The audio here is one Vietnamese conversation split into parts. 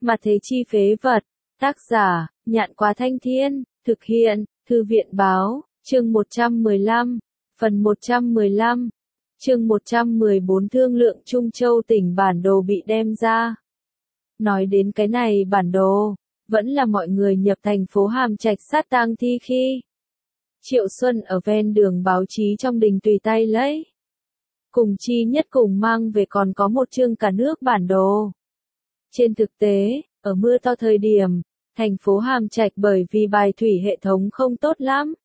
Mà thế chi phế vật. Tác giả, Nhạn Quá Thanh Thiên, thực hiện, Thư viện báo, chương 115, phần 115, chương 114 thương lượng Trung Châu tỉnh bản đồ bị đem ra. Nói đến cái này bản đồ, vẫn là mọi người nhập thành phố Hàm Trạch sát tang thi khi. Triệu Xuân ở ven đường báo chí trong đình tùy tay lấy. Cùng chi nhất cùng mang về còn có một chương cả nước bản đồ. Trên thực tế, ở mưa to thời điểm, thành phố Hàm Trạch bởi vì bài thủy hệ thống không tốt lắm.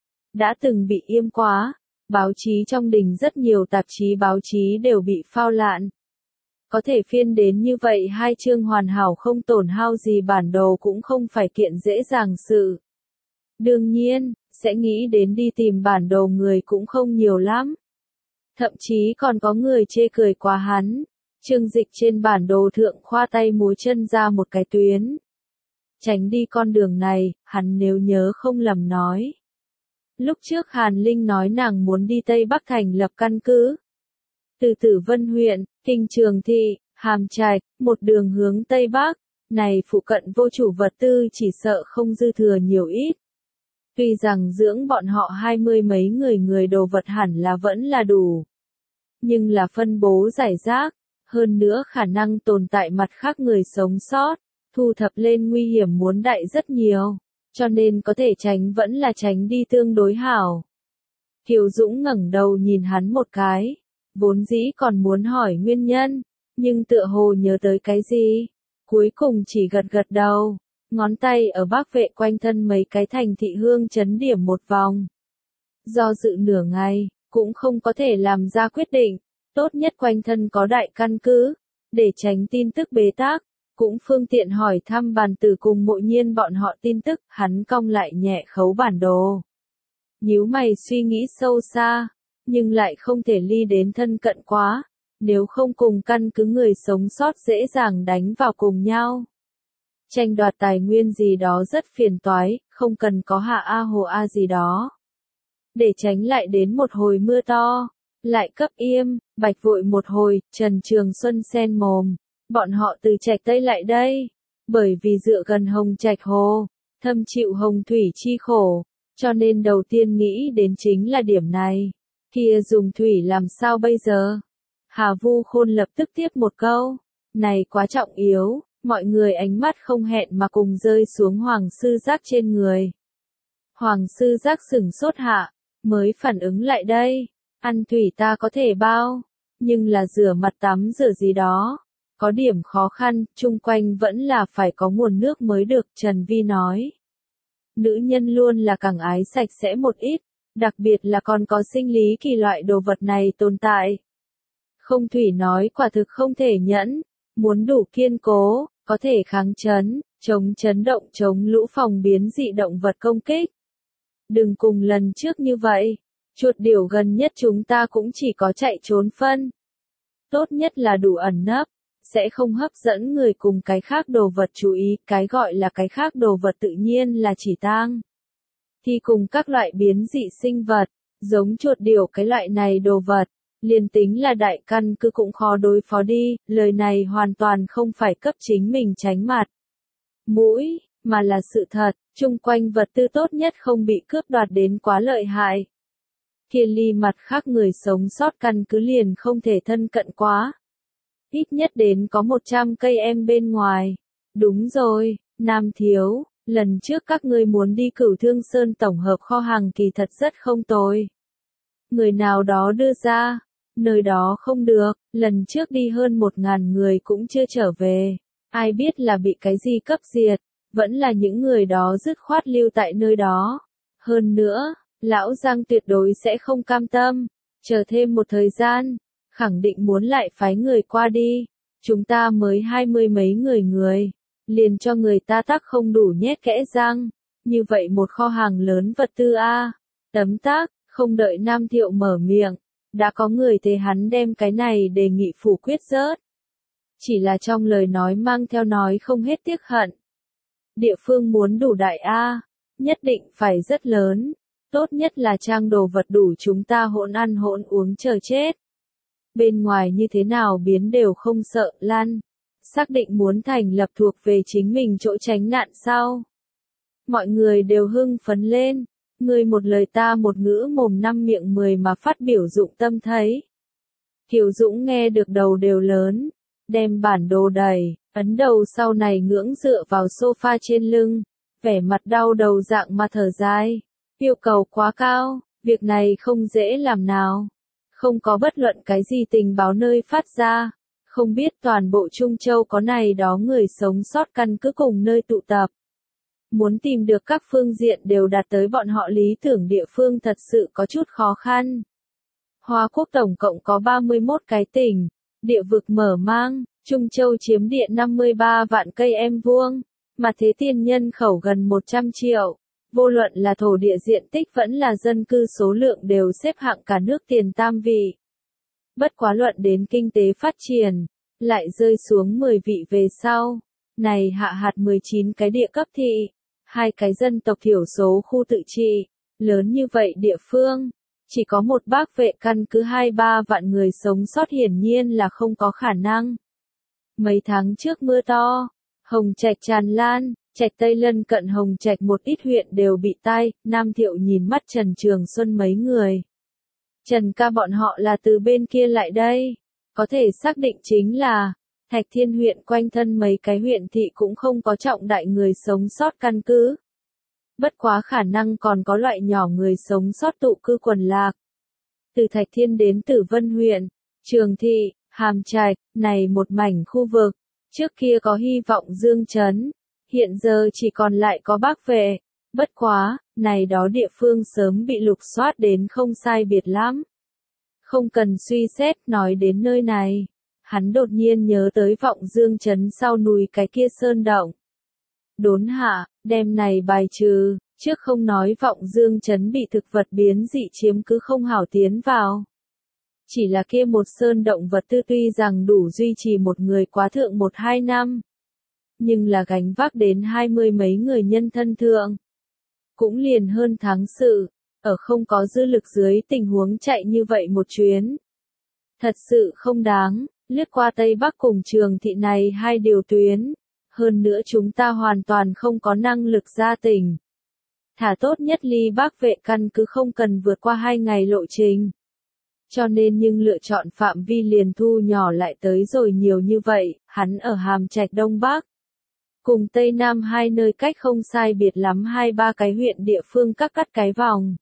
Đã từng bị yêm quá, báo chí trong đình rất nhiều tạp chí báo chí đều bị phao lạn. Có thể phiên đến như vậy hai chương hoàn hảo không tổn hao gì bản đồ cũng không phải kiện dễ dàng sự. Đương nhiên, sẽ nghĩ đến đi tìm bản đồ người cũng không nhiều lắm. Thậm chí còn có người chê cười quá hắn. Chương Dịch trên bản đồ thượng khoa tay múa chân ra một cái tuyến. Tránh đi con đường này, hắn nếu nhớ không lầm nói. Lúc trước Hàn Linh nói nàng muốn đi Tây Bắc thành lập căn cứ. Từ Tử Vân huyện, Kinh Trường Thị, Hàm Trạch, một đường hướng Tây Bắc, này phụ cận vô chủ vật tư chỉ sợ không dư thừa nhiều ít. Tuy rằng dưỡng bọn họ 20 mấy người đồ vật hẳn là vẫn là đủ. Nhưng là phân bố rải rác, hơn nữa khả năng tồn tại mặt khác người sống sót, thu thập lên nguy hiểm muốn đại rất nhiều, cho nên có thể tránh vẫn là tránh đi tương đối hảo. Kiều Dũng ngẩng đầu nhìn hắn một cái, vốn dĩ còn muốn hỏi nguyên nhân, nhưng tựa hồ nhớ tới cái gì, cuối cùng chỉ gật gật đầu, ngón tay ở Bắc Vệ quanh thân mấy cái thành thị hương chấn điểm một vòng. Do dự nửa ngày, cũng không có thể làm ra quyết định, tốt nhất quanh thân có đại căn cứ, để tránh tin tức bế tắc, cũng phương tiện hỏi thăm Bàn Tử cùng Mộ Nhiên bọn họ tin tức, hắn cong lại nhẹ khấu bản đồ. Nhíu mày suy nghĩ sâu xa, nhưng lại không thể ly đến thân cận quá, nếu không cùng căn cứ người sống sót dễ dàng đánh vào cùng nhau. Tranh đoạt tài nguyên gì đó rất phiền toái, không cần có hạ A hồ A gì đó. Để tránh lại đến một hồi mưa to, lại cấp yêm, bạch vội một hồi, Trần Trường Xuân sen mồm, bọn họ từ Trạch Tây lại đây, bởi vì dựa gần Hồng Trạch Hồ, thâm chịu hồng thủy chi khổ, cho nên đầu tiên nghĩ đến chính là điểm này, kia dùng thủy làm sao bây giờ? Hà Vu Khôn lập tức tiếp một câu, này quá trọng yếu, mọi người ánh mắt không hẹn mà cùng rơi xuống Hoàng Sư Giác trên người. Hoàng Sư Giác sửng sốt hạ, mới phản ứng lại đây, ăn thủy ta có thể bao, nhưng là rửa mặt tắm rửa gì đó, có điểm khó khăn, chung quanh vẫn là phải có nguồn nước mới được, Trần Vi nói. Nữ nhân luôn là càng ái sạch sẽ một ít, đặc biệt là còn có sinh lý kỳ loại đồ vật này tồn tại. Không thủy nói quả thực không thể nhẫn, muốn đủ kiên cố, có thể kháng chấn, chống chấn động chống lũ phòng biến dị động vật công kích. Đừng cùng lần trước như vậy, chuột điểu gần nhất chúng ta cũng chỉ có chạy trốn phân. Tốt nhất là đủ ẩn nấp, sẽ không hấp dẫn người cùng cái khác đồ vật chú ý, cái gọi là cái khác đồ vật tự nhiên là chỉ tang. Thì cùng các loại biến dị sinh vật, giống chuột điểu cái loại này đồ vật, liền tính là đại căn cứ cũng khó đối phó đi, lời này hoàn toàn không phải cấp chính mình tránh mặt mũi, mà là sự thật, chung quanh vật tư tốt nhất không bị cướp đoạt đến quá lợi hại. Kia ly mặt khác người sống sót căn cứ liền không thể thân cận quá. Ít nhất đến có 100 cây em bên ngoài. Đúng rồi, Nam Thiếu, lần trước các ngươi muốn đi Cửu Thương Sơn tổng hợp kho hàng kỳ thật rất không tồi. Người nào đó đưa ra, nơi đó không được, lần trước đi hơn 1000 người cũng chưa trở về. Ai biết là bị cái gì cấp diệt, vẫn là những người đó dứt khoát lưu tại nơi đó. Hơn nữa, Lão Giang tuyệt đối sẽ không cam tâm, chờ thêm một thời gian, khẳng định muốn lại phái người qua đi. Chúng ta mới 20 mấy người, liền cho người ta tắc không đủ nhét kẽ răng. Như vậy một kho hàng lớn vật tư a, tấm tắc, không đợi Nam Thiệu mở miệng, đã có người thấy hắn đem cái này đề nghị phủ quyết rớt. Chỉ là trong lời nói mang theo nói không hết tiếc hận. Địa phương muốn đủ đại a, nhất định phải rất lớn, tốt nhất là trang đồ vật đủ chúng ta hỗn ăn hỗn uống chờ chết. Bên ngoài như thế nào biến đều không sợ, lăn. xác định muốn thành lập thuộc về chính mình chỗ tránh nạn sau. Mọi người đều hưng phấn lên, ngươi một lời ta một ngữ mồm năm miệng mười mà phát biểu dụng tâm thấy. Kiều Dũng nghe được đầu đều lớn, đem bản đồ đầy, ấn đầu sau này ngưỡng dựa vào sofa trên lưng, vẻ mặt đau đầu dạng mà thở dài. Yêu cầu quá cao, việc này không dễ làm nào. Không có bất luận cái gì tình báo nơi phát ra, không biết toàn bộ Trung Châu có này đó người sống sót căn cứ cùng nơi tụ tập. Muốn tìm được các phương diện đều đạt tới bọn họ lý tưởng địa phương thật sự có chút khó khăn. Hoa Quốc tổng cộng có 31 cái tỉnh, địa vực mở mang, Trung Châu chiếm địa 53 vạn cây em vuông, mà Thế Tiên nhân khẩu gần 100 triệu. Vô luận là thổ địa diện tích vẫn là dân cư số lượng đều xếp hạng cả nước tiền tam vị. Bất quá luận đến kinh tế phát triển, lại rơi xuống 10 vị về sau. Này hạ hạt 19 cái địa cấp thị, 2 cái dân tộc thiểu số khu tự trị, lớn như vậy địa phương. Chỉ có một bác vệ căn cứ 2-3 vạn người sống sót hiển nhiên là không có khả năng. Mấy tháng trước mưa to, Hồng Trạch tràn lan, Trạch Tây lân cận Hồng Trạch một ít huyện đều bị tai, Nam Thiệu nhìn mắt Trần Trường Xuân mấy người. Trần ca bọn họ là từ bên kia lại đây, có thể xác định chính là, Thạch Thiên huyện quanh thân mấy cái huyện thị cũng không có trọng đại người sống sót căn cứ. Bất quá khả năng còn có loại nhỏ người sống sót tụ cư quần lạc. Từ Thạch Thiên đến Tử Vân huyện, Trường Thị, Hàm Trạch, này một mảnh khu vực, trước kia có hy vọng dương chấn, hiện giờ chỉ còn lại có Bác Vệ. Bất quá, này đó địa phương sớm bị lục soát đến không sai biệt lắm. Không cần suy xét nói đến nơi này, hắn đột nhiên nhớ tới vọng dương chấn sau núi cái kia sơn động. Đốn hạ, đem này bài trừ, trước không nói vọng dương chấn bị thực vật biến dị chiếm cứ không hảo tiến vào. Chỉ là kia một sơn động vật tư tuy rằng đủ duy trì một người quá thượng 1-2 năm. Nhưng là gánh vác đến 20 mấy người nhân thân thượng. Cũng liền hơn tháng sự, ở không có dư lực dưới tình huống chạy như vậy một chuyến. Thật sự không đáng, lướt qua Tây Bắc cùng Trường Thị này hai điều tuyến. Hơn nữa chúng ta hoàn toàn không có năng lực ra tỉnh. Thả tốt nhất ly Bác Vệ căn cứ không cần vượt qua 2 ngày lộ trình. Cho nên nhưng lựa chọn phạm vi liền thu nhỏ lại tới rồi nhiều như vậy, hắn ở Hàm Trạch Đông Bắc. Cùng Tây Nam hai nơi cách không sai biệt lắm 2-3 cái huyện địa phương các cắt cái vòng.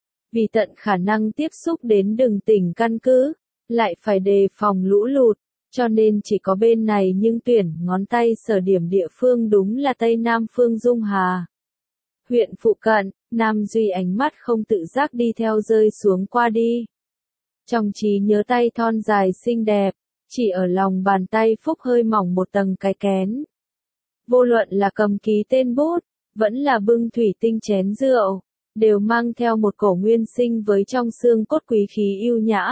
Vì tận khả năng tiếp xúc đến đường tỉnh căn cứ, lại phải đề phòng lũ lụt. Cho nên chỉ có bên này nhưng tuyển ngón tay sở điểm địa phương đúng là Tây Nam phương Dung Hà. Huyện phụ cận, Nam Duy ánh mắt không tự giác đi theo rơi xuống qua đi. Trong trí nhớ tay thon dài xinh đẹp, chỉ ở lòng bàn tay phúc hơi mỏng một tầng cái kén. Vô luận là cầm ký tên bút, vẫn là bưng thủy tinh chén rượu, đều mang theo một cổ nguyên sinh với trong xương cốt quý khí yêu nhã.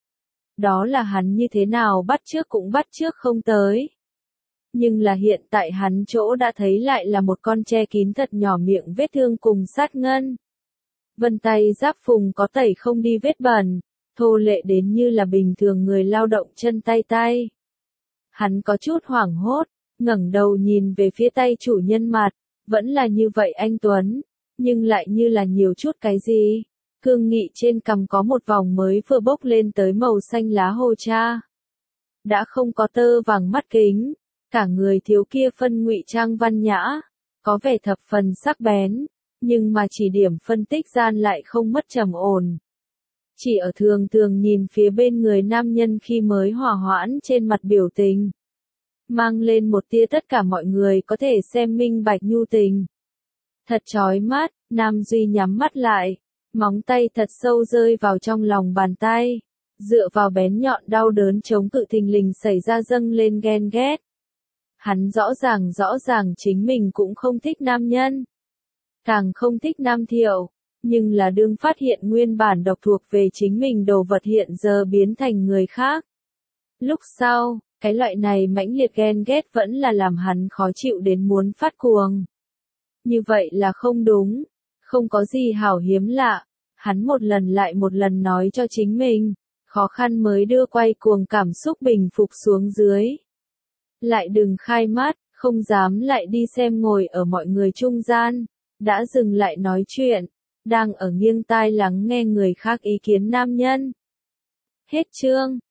Đó là hắn như thế nào bắt chước cũng bắt chước không tới. Nhưng là hiện tại hắn chỗ đã thấy lại là một con che kín thật nhỏ miệng vết thương cùng sát ngân. Vân tay giáp phùng có tẩy không đi vết bẩn, thô lệ đến như là bình thường người lao động chân tay tay. Hắn có chút hoảng hốt, ngẩng đầu nhìn về phía tay chủ nhân mặt, vẫn là như vậy anh Tuấn, nhưng lại như là nhiều chút cái gì. Cương nghị trên cằm có một vòng mới vừa bốc lên tới màu xanh lá hồ cha. Đã không có tơ vàng mắt kính, cả người thiếu kia phân ngụy trang văn nhã, có vẻ thập phần sắc bén, nhưng mà chỉ điểm phân tích gian lại không mất trầm ổn. Chỉ ở thường thường nhìn phía bên người nam nhân khi mới hòa hoãn trên mặt biểu tình. Mang lên một tia tất cả mọi người có thể xem minh bạch nhu tình. Thật chói mắt, Nam Duy nhắm mắt lại. Móng tay thật sâu rơi vào trong lòng bàn tay, dựa vào bén nhọn đau đớn chống cự thình lình xảy ra dâng lên ghen ghét. Hắn rõ ràng chính mình cũng không thích nam nhân, càng không thích Nam Thiệu, nhưng là đương phát hiện nguyên bản độc thuộc về chính mình đồ vật hiện giờ biến thành người khác. Lúc sau, cái loại này mãnh liệt ghen ghét vẫn là làm hắn khó chịu đến muốn phát cuồng. Như vậy là không đúng. Không có gì hảo hiếm lạ, hắn một lần lại một lần nói cho chính mình, khó khăn mới đưa quay cuồng cảm xúc bình phục xuống dưới. lại đừng khai mắt, không dám lại đi xem ngồi ở mọi người trung gian, đã dừng lại nói chuyện, đang ở nghiêng tai lắng nghe người khác ý kiến nam nhân. Hết chương.